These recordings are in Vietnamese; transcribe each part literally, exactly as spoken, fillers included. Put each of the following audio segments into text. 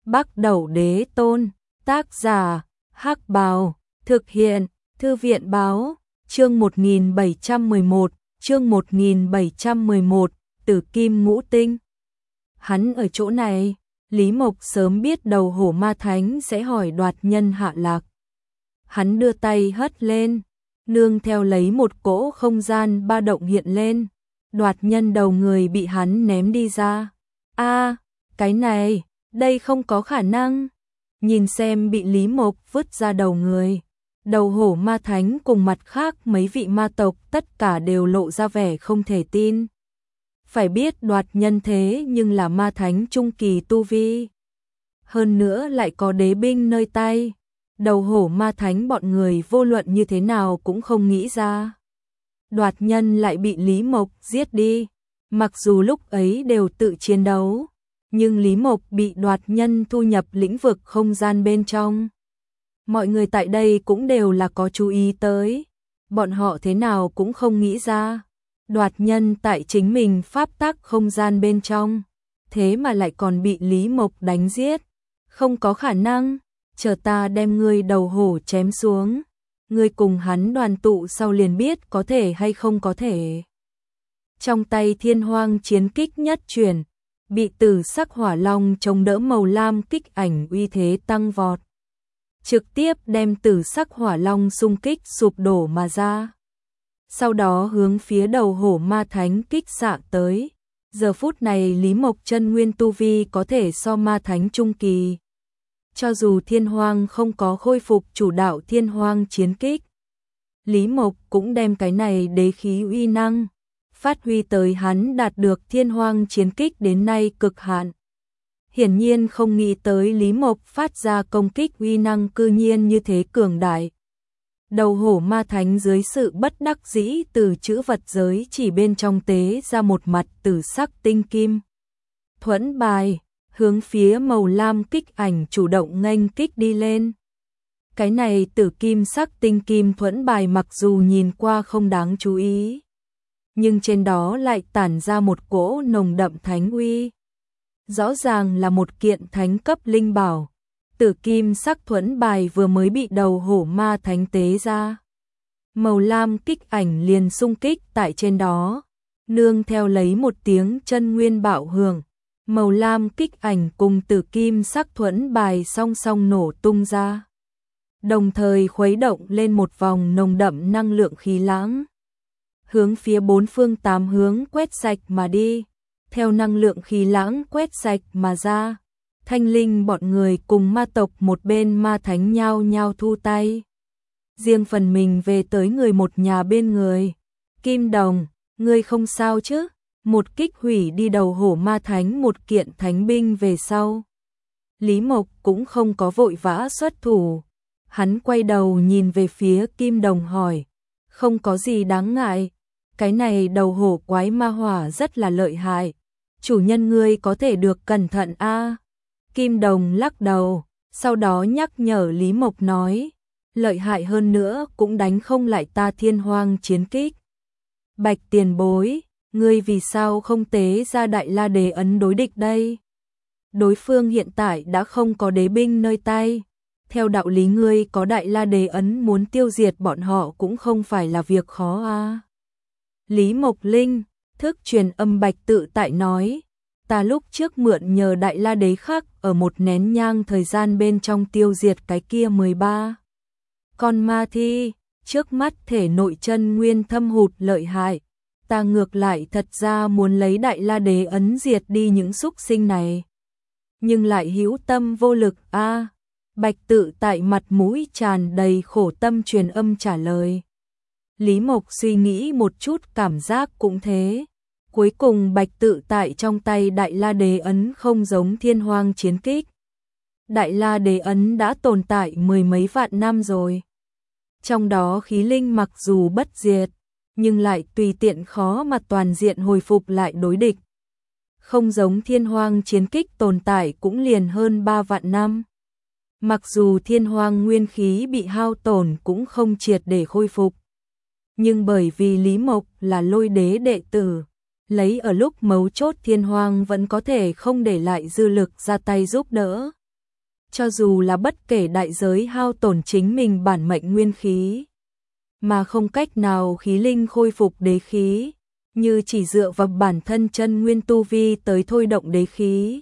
Bắc Đẩu Đế Tôn, tác giả, Hắc Bào, thực hiện, Thư viện Báo, chương một nghìn bảy trăm mười một, chương một nghìn bảy trăm mười một, Tử Kim Ngũ Tinh. Hắn ở chỗ này, Lý Mộc sớm biết đầu hổ ma thánh sẽ hỏi Đoạt Nhân hạ lạc. Hắn đưa tay hất lên, nương theo lấy một cỗ không gian ba động hiện lên, Đoạt Nhân đầu người bị hắn ném đi ra. A, cái này, đây không có khả năng. Nhìn xem bị Lý Mộc vứt ra đầu người, đầu hổ ma thánh cùng mặt khác mấy vị ma tộc tất cả đều lộ ra vẻ không thể tin. Phải biết Đoạt Nhân thế nhưng là ma thánh trung kỳ tu vi, hơn nữa lại có đế binh nơi tay. Đầu hổ ma thánh bọn người vô luận như thế nào cũng không nghĩ ra Đoạt Nhân lại bị Lý Mộc giết đi. Mặc dù lúc ấy đều tự chiến đấu, nhưng Lý Mộc bị Đoạt Nhân thu nhập lĩnh vực không gian bên trong. Mọi người tại đây cũng đều là có chú ý tới, bọn họ thế nào cũng không nghĩ ra Đoạt Nhân tại chính mình pháp tắc không gian bên trong, thế mà lại còn bị Lý Mộc đánh giết. Không có khả năng, chờ ta đem ngươi đầu hổ chém xuống, ngươi cùng hắn đoàn tụ sau liền biết có thể hay không có thể. Trong tay Thiên Hoang chiến kích nhất chuyển, bị Tử Sắc Hỏa Long chống đỡ màu lam kích ảnh uy thế tăng vọt, trực tiếp đem Tử Sắc Hỏa Long xung kích sụp đổ mà ra. Sau đó hướng phía đầu hổ ma thánh kích xạ tới. Giờ phút này Lý Mộc chân nguyên tu vi có thể so ma thánh trung kỳ. Cho dù Thiên Hoang không có khôi phục chủ đạo Thiên Hoang chiến kích, Lý Mộc cũng đem cái này đế khí uy năng phát huy tới hắn đạt được Thiên Hoang chiến kích đến nay cực hạn. Hiển nhiên không nghĩ tới Lý Mộc phát ra công kích uy năng cư nhiên như thế cường đại. Đầu hổ ma thánh dưới sự bất đắc dĩ từ chữ vật giới chỉ bên trong tế ra một mặt tử sắc tinh kim thuẫn bài, hướng phía màu lam kích ảnh chủ động nghênh kích đi lên. Cái này tử kim sắc tinh kim thuẫn bài mặc dù nhìn qua không đáng chú ý, nhưng trên đó lại tản ra một cỗ nồng đậm thánh uy. Rõ ràng là một kiện thánh cấp linh bảo. Tử kim sắc thuẫn bài vừa mới bị đầu hổ ma thánh tế ra, màu lam kích ảnh liền xung kích tại trên đó, nương theo lấy một tiếng chân nguyên bạo hưởng, màu lam kích ảnh cùng tử kim sắc thuẫn bài song song nổ tung ra, đồng thời khuấy động lên một vòng nồng đậm năng lượng khí lãng, hướng phía bốn phương tám hướng quét sạch mà đi. Theo năng lượng khí lãng quét sạch mà ra, Thanh Linh bọn người cùng ma tộc một bên ma thánh nhao nhao thu tay, riêng phần mình về tới người một nhà bên người. Kim Đồng, ngươi không sao chứ? Một kích hủy đi đầu hổ ma thánh một kiện thánh binh về sau, Lý Mộc cũng không có vội vã xuất thủ. Hắn quay đầu nhìn về phía Kim Đồng hỏi, không có gì đáng ngại, cái này đầu hổ quái ma hỏa rất là lợi hại, chủ nhân ngươi có thể được cẩn thận a. À. Kim Đồng lắc đầu, sau đó nhắc nhở Lý Mộc nói, lợi hại hơn nữa cũng đánh không lại ta Thiên Hoang chiến kích. Bạch tiền bối, ngươi vì sao không tế ra Đại La Đế ấn đối địch đây? Đối phương hiện tại đã không có đế binh nơi tay, theo đạo lý ngươi có Đại La Đế ấn muốn tiêu diệt bọn họ cũng không phải là việc khó a. À. Lý Mộc Linh, thức truyền âm Bạch tự tại nói, ta lúc trước mượn nhờ Đại La Đế khắc ở một nén nhang thời gian bên trong tiêu diệt cái kia mười ba con ma thi, trước mắt thể nội chân nguyên thâm hụt lợi hại, ta ngược lại thật ra muốn lấy Đại La Đế ấn diệt đi những xúc sinh này, nhưng lại hữu tâm vô lực a. À. Bạch tự tại mặt mũi tràn đầy khổ tâm truyền âm trả lời. Lý Mộc suy nghĩ một chút cảm giác cũng thế. Cuối cùng Bạch tự tại trong tay Đại La Đế ấn không giống Thiên Hoang chiến kích. Đại La Đế ấn đã tồn tại mười mấy vạn năm rồi. Trong đó khí linh mặc dù bất diệt, nhưng lại tùy tiện khó mà toàn diện hồi phục lại đối địch. Không giống Thiên Hoang chiến kích tồn tại cũng liền hơn ba vạn năm. Mặc dù Thiên Hoang nguyên khí bị hao tổn cũng không triệt để khôi phục. Nhưng bởi vì Lý Mộc là Lôi Đế đệ tử, lấy ở lúc mấu chốt Thiên Hoang vẫn có thể không để lại dư lực ra tay giúp đỡ, cho dù là bất kể đại giới hao tổn chính mình bản mệnh nguyên khí, mà không cách nào khí linh khôi phục đế khí, như chỉ dựa vào bản thân chân nguyên tu vi tới thôi động đế khí,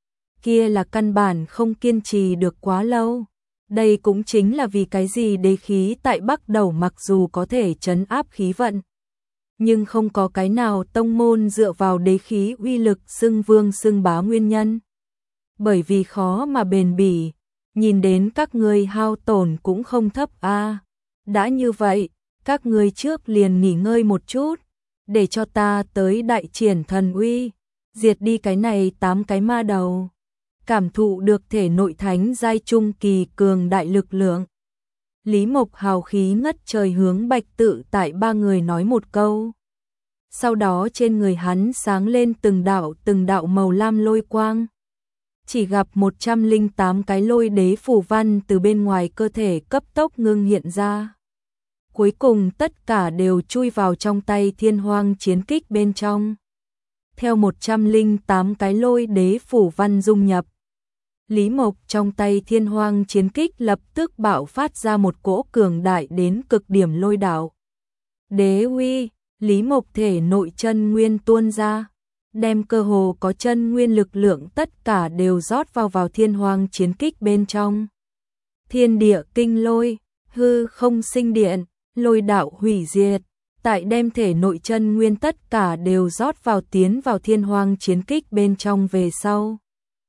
kia là căn bản không kiên trì được quá lâu. Đây cũng chính là vì cái gì đế khí tại Bắc Đầu mặc dù có thể trấn áp khí vận, nhưng không có cái nào tông môn dựa vào đế khí uy lực xưng vương xưng bá nguyên nhân. Bởi vì khó mà bền bỉ, nhìn đến các ngươi hao tổn cũng không thấp a. À. Đã như vậy, các ngươi trước liền nghỉ ngơi một chút, để cho ta tới đại triển thần uy, diệt đi cái này tám cái ma đầu. Cảm thụ được thể nội thánh giai trung kỳ cường đại lực lượng. Lý Mộc hào khí ngất trời hướng Bạch Tự Tại ba người nói một câu. Sau đó trên người hắn sáng lên từng đạo từng đạo màu lam lôi quang. Chỉ gặp một trăm lẻ tám cái lôi đế phù văn từ bên ngoài cơ thể cấp tốc ngưng hiện ra. Cuối cùng tất cả đều chui vào trong tay Thiên Hoang chiến kích bên trong. Theo một trăm lẻ tám cái lôi đế phù văn dung nhập, Lý Mộc trong tay Thiên Hoang chiến kích lập tức bạo phát ra một cỗ cường đại đến cực điểm lôi đạo. Đế uy, Lý Mộc thể nội chân nguyên tuôn ra, đem cơ hồ có chân nguyên lực lượng tất cả đều rót vào vào Thiên Hoang chiến kích bên trong. Thiên địa kinh lôi, hư không sinh điện, lôi đạo hủy diệt, tại đem thể nội chân nguyên tất cả đều rót vào tiến vào Thiên Hoang chiến kích bên trong về sau.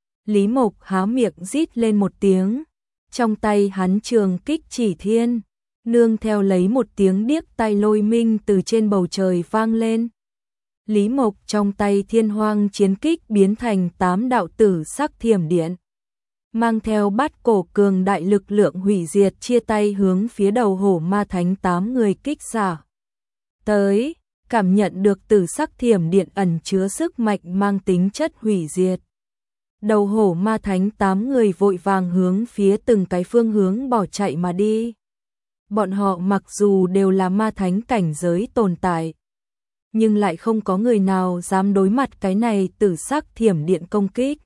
Lý Mộc há miệng rít lên một tiếng, trong tay hắn trường kích chỉ thiên, nương theo lấy một tiếng điếc tai lôi minh từ trên bầu trời vang lên. Lý Mộc trong tay Thiên Hoang chiến kích biến thành tám đạo tử sắc thiểm điện, mang theo bát cổ cường đại lực lượng hủy diệt chia tay hướng phía đầu hổ ma thánh tám người kích xả tới, cảm nhận được tử sắc thiểm điện ẩn chứa sức mạnh mang tính chất hủy diệt. Đầu hổ ma thánh tám người vội vàng hướng phía từng cái phương hướng bỏ chạy mà đi. Bọn họ mặc dù đều là ma thánh cảnh giới tồn tại, nhưng lại không có người nào dám đối mặt cái này tử sắc thiểm điện công kích.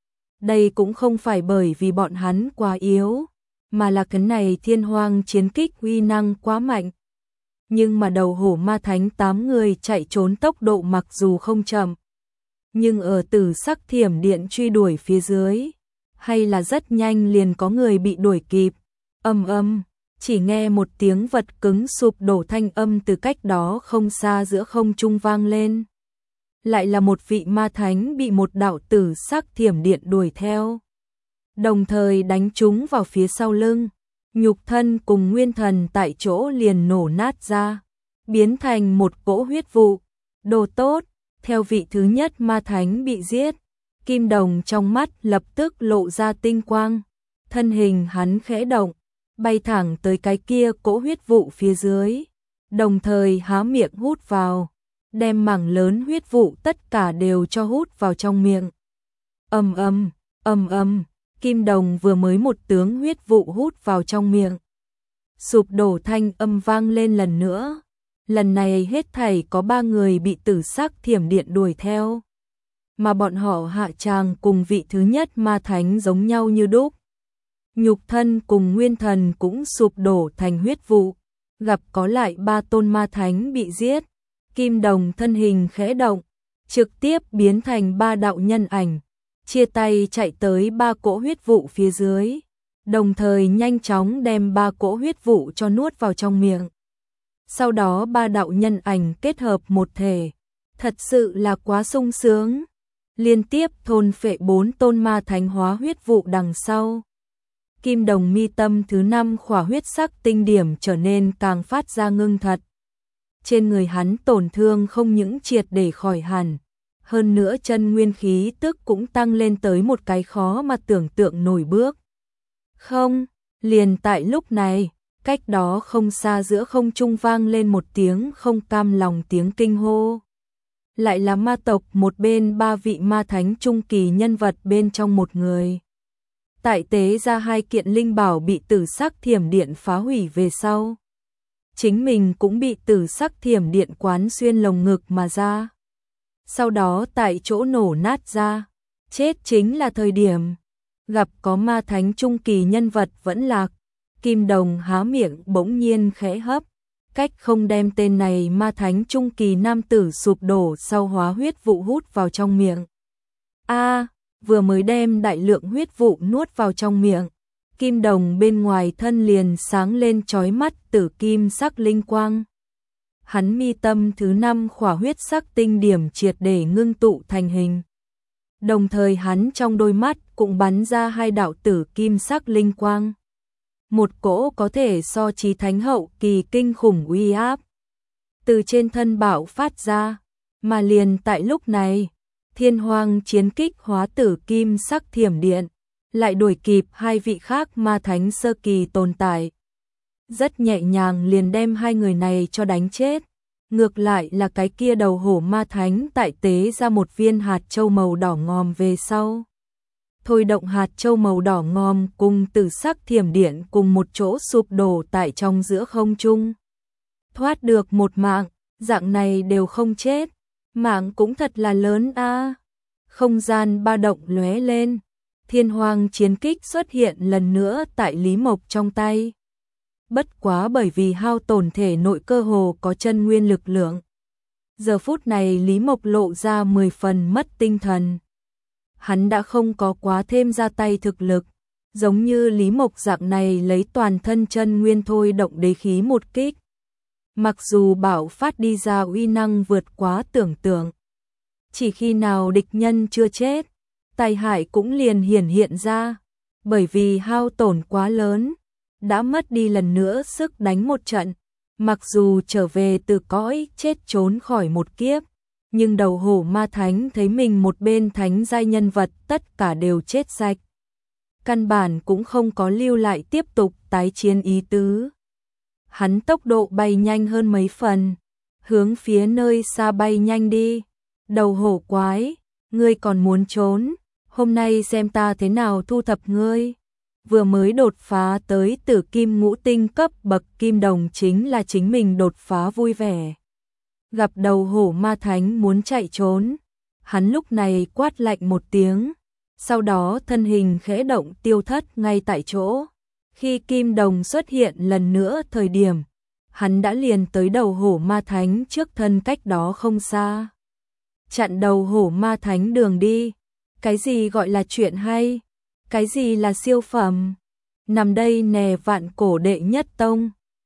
Đây cũng không phải bởi vì bọn hắn quá yếu, mà là cái này Thiên Hoang chiến kích uy năng quá mạnh. Nhưng mà đầu hổ ma thánh tám người chạy trốn tốc độ mặc dù không chậm, nhưng ở tử sắc thiểm điện truy đuổi phía dưới, hay là rất nhanh liền có người bị đuổi kịp. Âm âm, chỉ nghe một tiếng vật cứng sụp đổ thanh âm từ cách đó không xa giữa không trung vang lên. Lại là một vị ma thánh bị một đạo tử sắc thiểm điện đuổi theo, đồng thời đánh trúng vào phía sau lưng, nhục thân cùng nguyên thần tại chỗ liền nổ nát ra, biến thành một cỗ huyết vụ. Đồ tốt, theo vị thứ nhất ma thánh bị giết, kim đồng trong mắt lập tức lộ ra tinh quang, thân hình hắn khẽ động, bay thẳng tới cái kia cỗ huyết vụ phía dưới, đồng thời há miệng hút vào, đem mảng lớn huyết vụ tất cả đều cho hút vào trong miệng. Ầm ầm, ầm ầm, kim đồng vừa mới một tướng huyết vụ hút vào trong miệng, sụp đổ thanh âm vang lên lần nữa. Lần này hết thảy có ba người bị tử sắc thiểm điện đuổi theo, mà bọn họ hạ tràng cùng vị thứ nhất ma thánh giống nhau như đúc. Nhục thân cùng nguyên thần cũng sụp đổ thành huyết vụ, gặp có lại ba tôn ma thánh bị giết, kim đồng thân hình khẽ động, trực tiếp biến thành ba đạo nhân ảnh, chia tay chạy tới ba cỗ huyết vụ phía dưới, đồng thời nhanh chóng đem ba cỗ huyết vụ cho nuốt vào trong miệng. Sau đó ba đạo nhân ảnh kết hợp một thể, thật sự là quá sung sướng, liên tiếp thôn phệ bốn tôn ma thánh hóa huyết vụ đằng sau. Kim đồng mi tâm thứ năm khỏa huyết sắc tinh điểm trở nên càng phát ra ngưng thật. Trên người hắn tổn thương không những triệt để khỏi hẳn, hơn nữa chân nguyên khí tức cũng tăng lên tới một cái khó mà tưởng tượng nổi bước. Không, liền tại lúc này, cách đó không xa giữa không trung vang lên một tiếng không cam lòng tiếng kinh hô. Lại là ma tộc một bên ba vị ma thánh trung kỳ nhân vật bên trong một người. Tại tế ra hai kiện linh bảo bị tử sắc thiểm điện phá hủy về sau, chính mình cũng bị tử sắc thiểm điện quán xuyên lồng ngực mà ra. Sau đó tại chỗ nổ nát ra, chết chính là thời điểm. gặp có ma thánh trung kỳ nhân vật vẫn lạc. Kim Đồng há miệng bỗng nhiên khẽ hấp, cách không đem tên này ma thánh trung kỳ nam tử sụp đổ sau hóa huyết vụ hút vào trong miệng. A, vừa mới đem đại lượng huyết vụ nuốt vào trong miệng, Kim Đồng bên ngoài thân liền sáng lên chói mắt tử kim sắc linh quang. Hắn mi tâm thứ năm khỏa huyết sắc tinh điểm triệt để ngưng tụ thành hình. Đồng thời hắn trong đôi mắt cũng bắn ra hai đạo tử kim sắc linh quang. Một cỗ có thể so chí thánh hậu kỳ kinh khủng uy áp từ trên thân bạo phát ra, mà liền tại lúc này, Thiên Hoang chiến kích hóa tử kim sắc thiểm điện, lại đuổi kịp hai vị khác ma thánh sơ kỳ tồn tại. Rất nhẹ nhàng liền đem hai người này cho đánh chết. Ngược lại là cái kia đầu hổ ma thánh tại tế ra một viên hạt châu màu đỏ ngòm về sau. Thôi động hạt châu màu đỏ ngòm cùng tử sắc thiểm điện cùng một chỗ sụp đổ tại trong giữa không trung. Thoát được một mạng, dạng này đều không chết. Mạng cũng thật là lớn a. Không gian ba động lóe lên. Thiên Hoang chiến kích xuất hiện lần nữa tại Lý Mộc trong tay. Bất quá bởi vì hao tổn thể nội cơ hồ có chân nguyên lực lượng. Giờ phút này Lý Mộc lộ ra mười phần mất tinh thần. Hắn đã không có quá thêm ra tay thực lực. Giống như Lý Mộc dạng này lấy toàn thân chân nguyên thôi động đế khí một kích. Mặc dù bạo phát đi ra uy năng vượt quá tưởng tượng. Chỉ khi nào địch nhân chưa chết, tai hại cũng liền hiển hiện ra. Bởi vì hao tổn quá lớn, đã mất đi lần nữa sức đánh một trận. Mặc dù trở về từ cõi chết trốn khỏi một kiếp, nhưng đầu hổ ma thánh thấy mình một bên thánh giai nhân vật tất cả đều chết sạch. Căn bản cũng không có lưu lại tiếp tục tái chiến ý tứ. Hắn tốc độ bay nhanh hơn mấy phần, hướng phía nơi xa bay nhanh đi. Đầu hổ quái, ngươi còn muốn trốn, hôm nay xem ta thế nào thu thập ngươi. Vừa mới đột phá tới tử kim ngũ tinh cấp bậc Kim Đồng chính là chính mình đột phá vui vẻ. Gặp đầu hổ ma thánh muốn chạy trốn, hắn lúc này quát lạnh một tiếng, sau đó thân hình khẽ động tiêu thất ngay tại chỗ. Khi Kim Đồng xuất hiện lần nữa thời điểm, hắn đã liền tới đầu hổ ma thánh trước thân cách đó không xa. Chặn đầu hổ ma thánh đường đi, cái gì gọi là chuyện hay? Cái gì là siêu phẩm? Nằm đây nè vạn cổ đệ nhất tông,